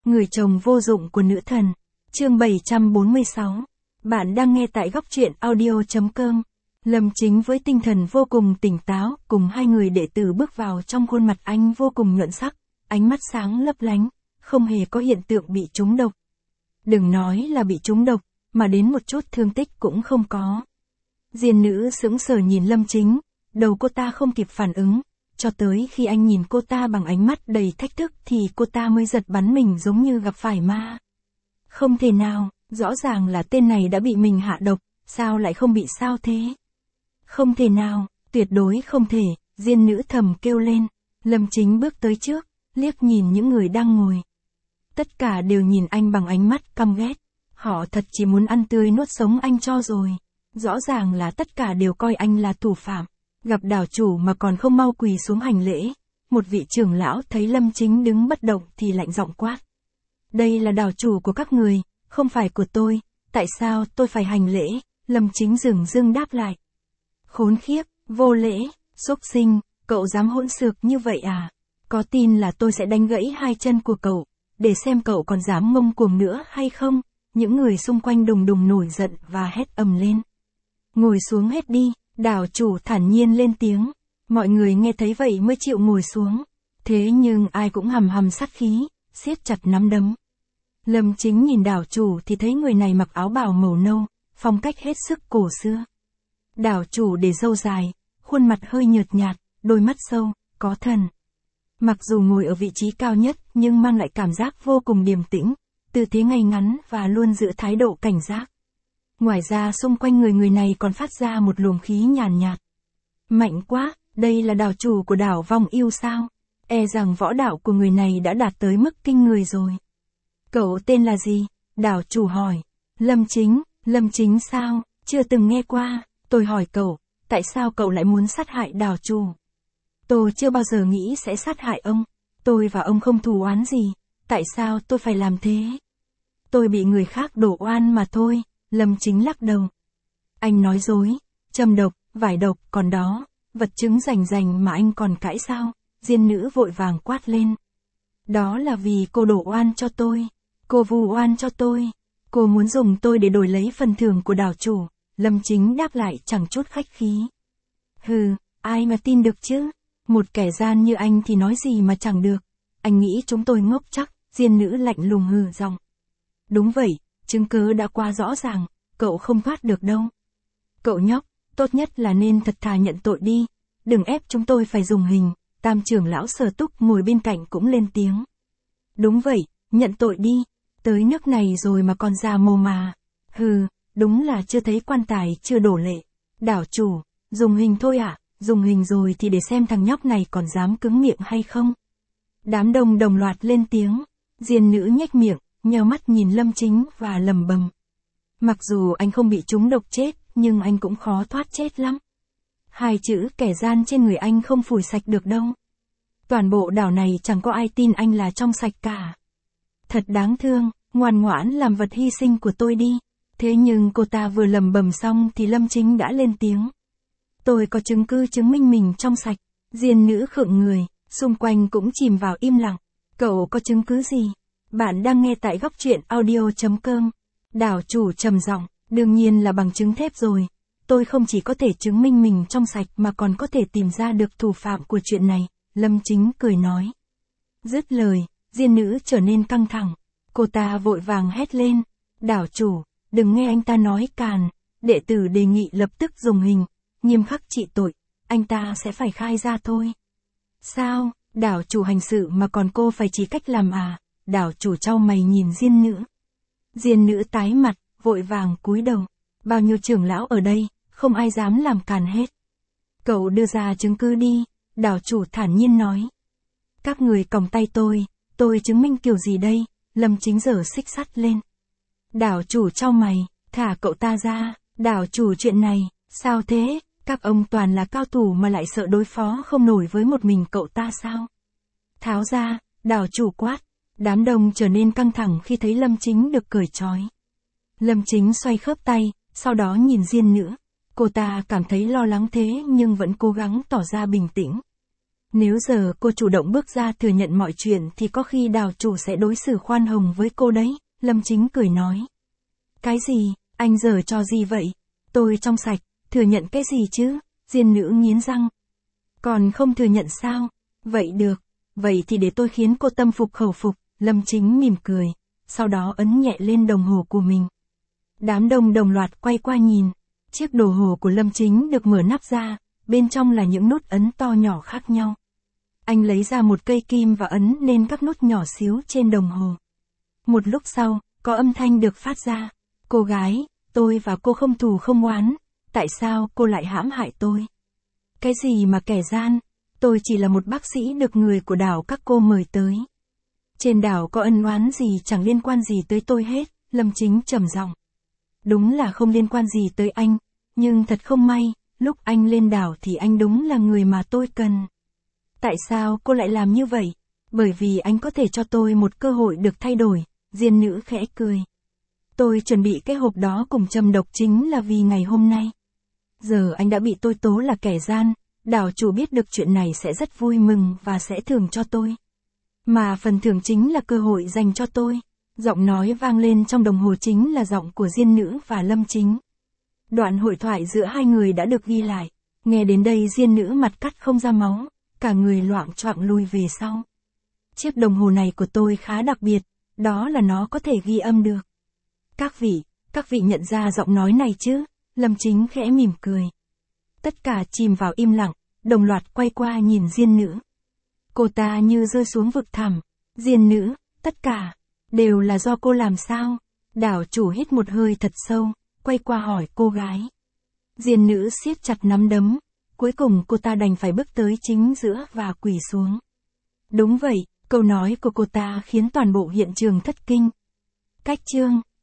Người chồng vô dụng của nữ thần. Chương 746. Bạn đang nghe tại góc truyện audio.com. Lâm Chính với tinh thần vô cùng tỉnh táo, cùng hai người đệ tử bước vào trong khuôn mặt anh vô cùng nhuận sắc, ánh mắt sáng lấp lánh, không hề có hiện tượng bị trúng độc. Đừng nói là bị trúng độc, mà đến một chút thương tích cũng không có. Diên nữ sững sờ nhìn Lâm Chính, đầu cô ta không kịp phản ứng, cho tới khi anh nhìn cô ta bằng ánh mắt đầy thách thức thì cô ta mới giật bắn mình giống như gặp phải ma. Không thể nào, rõ ràng là tên này đã bị mình hạ độc, sao lại không bị sao thế? Không thể nào, tuyệt đối không thể, Diên nữ thầm kêu lên. Lâm Chính bước tới trước, liếc nhìn những người đang ngồi. Tất cả đều nhìn anh bằng ánh mắt căm ghét. Họ thật chỉ muốn ăn tươi nuốt sống anh cho rồi. Rõ ràng là tất cả đều coi anh là thủ phạm. Gặp đảo chủ mà còn không mau quỳ xuống hành lễ. Một vị trưởng lão thấy Lâm Chính đứng bất động thì lạnh giọng quát. Đây là đảo chủ của các người, không phải của tôi, tại sao tôi phải hành lễ? Lâm Chính dửng dưng đáp lại. Khốn khiếp, vô lễ, xúc sinh, cậu dám hỗn xược như vậy à? Có tin là tôi sẽ đánh gãy hai chân của cậu, để xem cậu còn dám ngông cuồng nữa hay không? Những người xung quanh đùng đùng nổi giận và hét ầm lên. Ngồi xuống hết đi, đảo chủ thản nhiên lên tiếng. Mọi người nghe thấy vậy mới chịu ngồi xuống. Thế nhưng ai cũng hầm hầm sát khí, siết chặt nắm đấm. Lâm Chính nhìn đảo chủ thì thấy người này mặc áo bào màu nâu, phong cách hết sức cổ xưa. Đảo chủ để râu dài, khuôn mặt hơi nhợt nhạt, đôi mắt sâu, có thần. Mặc dù ngồi ở vị trí cao nhất nhưng mang lại cảm giác vô cùng điềm tĩnh, tư thế ngay ngắn và luôn giữ thái độ cảnh giác. Ngoài ra xung quanh người này còn phát ra một luồng khí nhàn nhạt. Mạnh quá, đây là đảo chủ của đảo Vong Yêu sao? E rằng võ đạo của người này đã đạt tới mức kinh người rồi. Cậu tên là gì? Đảo chủ hỏi. Lâm Chính sao? Chưa từng nghe qua. Tôi hỏi cậu, tại sao cậu lại muốn sát hại đảo chủ? Tôi chưa bao giờ nghĩ sẽ sát hại ông. Tôi và ông không thù oán gì. Tại sao tôi phải làm thế? Tôi bị người khác đổ oan mà thôi. Lâm Chính lắc đầu. Anh nói dối, châm độc, vải độc, còn đó, vật chứng rành mà anh còn cãi sao? Diên nữ vội vàng quát lên. Đó là vì cô đổ oan cho tôi. Cô vu oan cho tôi. Cô muốn dùng tôi để đổi lấy phần thưởng của đảo chủ. Lâm Chính đáp lại chẳng chút khách khí. Hừ, ai mà tin được chứ? Một kẻ gian như anh thì nói gì mà chẳng được. Anh nghĩ chúng tôi ngốc chắc? Diên nữ lạnh lùng hừ giọng. Đúng vậy, chứng cứ đã quá rõ ràng, cậu không thoát được đâu. Cậu nhóc, tốt nhất là nên thật thà nhận tội đi. Đừng ép chúng tôi phải dùng hình. Tam trưởng lão Sở Túc ngồi bên cạnh cũng lên tiếng. Đúng vậy, nhận tội đi. Tới nước này rồi mà còn già mồm mà. Hừ, đúng là chưa thấy quan tài chưa đổ lệ. Đảo chủ, dùng hình thôi ạ, dùng hình rồi thì để xem thằng nhóc này còn dám cứng miệng hay không. Đám đông đồng loạt lên tiếng. Diên nữ nhếch miệng, nheo mắt nhìn Lâm Chính và lẩm bẩm. Mặc dù anh không bị trúng độc chết, nhưng anh cũng khó thoát chết lắm. Hai chữ kẻ gian trên người anh không phủi sạch được đâu. Toàn bộ đảo này chẳng có ai tin anh là trong sạch cả. Thật đáng thương, ngoan ngoãn làm vật hy sinh của tôi đi. Thế nhưng cô ta vừa lẩm bẩm xong thì Lâm Chính đã lên tiếng. Tôi có chứng cứ chứng minh mình trong sạch. Diên nữ khựng người, xung quanh cũng chìm vào im lặng. Cậu có chứng cứ gì? Bạn đang nghe tại góc truyện audio.com. Đảo chủ trầm giọng, đương nhiên là bằng chứng thép rồi. Tôi không chỉ có thể chứng minh mình trong sạch mà còn có thể tìm ra được thủ phạm của chuyện này. Lâm Chính cười nói. Dứt lời, Diên nữ trở nên căng thẳng. Cô ta vội vàng hét lên. Đảo chủ, đừng nghe anh ta nói càn. Đệ tử đề nghị lập tức dùng hình, nghiêm khắc trị tội. Anh ta sẽ phải khai ra thôi. Sao, đảo chủ hành sự mà còn cô phải chỉ cách làm à? Đảo chủ chau mày nhìn Diên nữ. Diên nữ tái mặt, vội vàng cúi đầu. Bao nhiêu trưởng lão ở đây, không ai dám làm càn hết. Cậu đưa ra chứng cứ đi, đảo chủ thản nhiên nói. Các người còng tay tôi chứng minh kiểu gì đây? Lâm Chính giở xích sắt lên. Đảo chủ chau mày, thả cậu ta ra. Đảo chủ chuyện này, sao thế? Các ông toàn là cao thủ mà lại sợ đối phó không nổi với một mình cậu ta sao? Tháo ra, đảo chủ quát. Đám đông trở nên căng thẳng khi thấy Lâm Chính được cởi trói. Lâm Chính xoay khớp tay, sau đó nhìn Diên nữ. Cô ta cảm thấy lo lắng thế nhưng vẫn cố gắng tỏ ra bình tĩnh. Nếu giờ cô chủ động bước ra thừa nhận mọi chuyện thì có khi đào chủ sẽ đối xử khoan hồng với cô đấy, Lâm Chính cười nói. Cái gì, anh giở trò gì vậy? Tôi trong sạch, thừa nhận cái gì chứ? Diên nữ nghiến răng. Còn không thừa nhận sao? Vậy được, vậy thì để tôi khiến cô tâm phục khẩu phục, Lâm Chính mỉm cười, sau đó ấn nhẹ lên đồng hồ của mình. Đám đông đồng loạt quay qua nhìn, chiếc đồng hồ của Lâm Chính được mở nắp ra, bên trong là những nút ấn to nhỏ khác nhau. Anh lấy ra một cây kim và ấn lên các nút nhỏ xíu trên đồng hồ. Một lúc sau, có âm thanh được phát ra. Cô gái, tôi và cô không thù không oán, tại sao cô lại hãm hại tôi? Cái gì mà kẻ gian, tôi chỉ là một bác sĩ được người của đảo các cô mời tới. Trên đảo có ân oán gì chẳng liên quan gì tới tôi hết, Lâm Chính trầm giọng. Đúng là không liên quan gì tới anh, nhưng thật không may, lúc anh lên đảo thì anh đúng là người mà tôi cần. Tại sao cô lại làm như vậy? Bởi vì anh có thể cho tôi một cơ hội được thay đổi, Diên nữ khẽ cười. Tôi chuẩn bị cái hộp đó cùng châm độc chính là vì ngày hôm nay. Giờ anh đã bị tôi tố là kẻ gian, đảo chủ biết được chuyện này sẽ rất vui mừng và sẽ thưởng cho tôi. Mà phần thưởng chính là cơ hội dành cho tôi. Giọng nói vang lên trong đồng hồ chính là giọng của Diên nữ và Lâm Chính. Đoạn hội thoại giữa hai người đã được ghi lại. Nghe đến đây Diên nữ mặt cắt không ra máu, cả người loạng choạng lùi về sau. Chiếc đồng hồ này của tôi khá đặc biệt, đó là nó có thể ghi âm được. Các vị nhận ra giọng nói này chứ? Lâm Chính khẽ mỉm cười. Tất cả chìm vào im lặng, đồng loạt quay qua nhìn Diên nữ. Cô ta như rơi xuống vực thẳm. Diên nữ, tất cả, đều là do cô làm sao? Đảo chủ hít một hơi thật sâu, quay qua hỏi cô gái. Diên nữ siết chặt nắm đấm, cuối cùng cô ta đành phải bước tới chính giữa và quỳ xuống. Đúng vậy, câu nói của cô ta khiến toàn bộ hiện trường thất kinh. Cách chương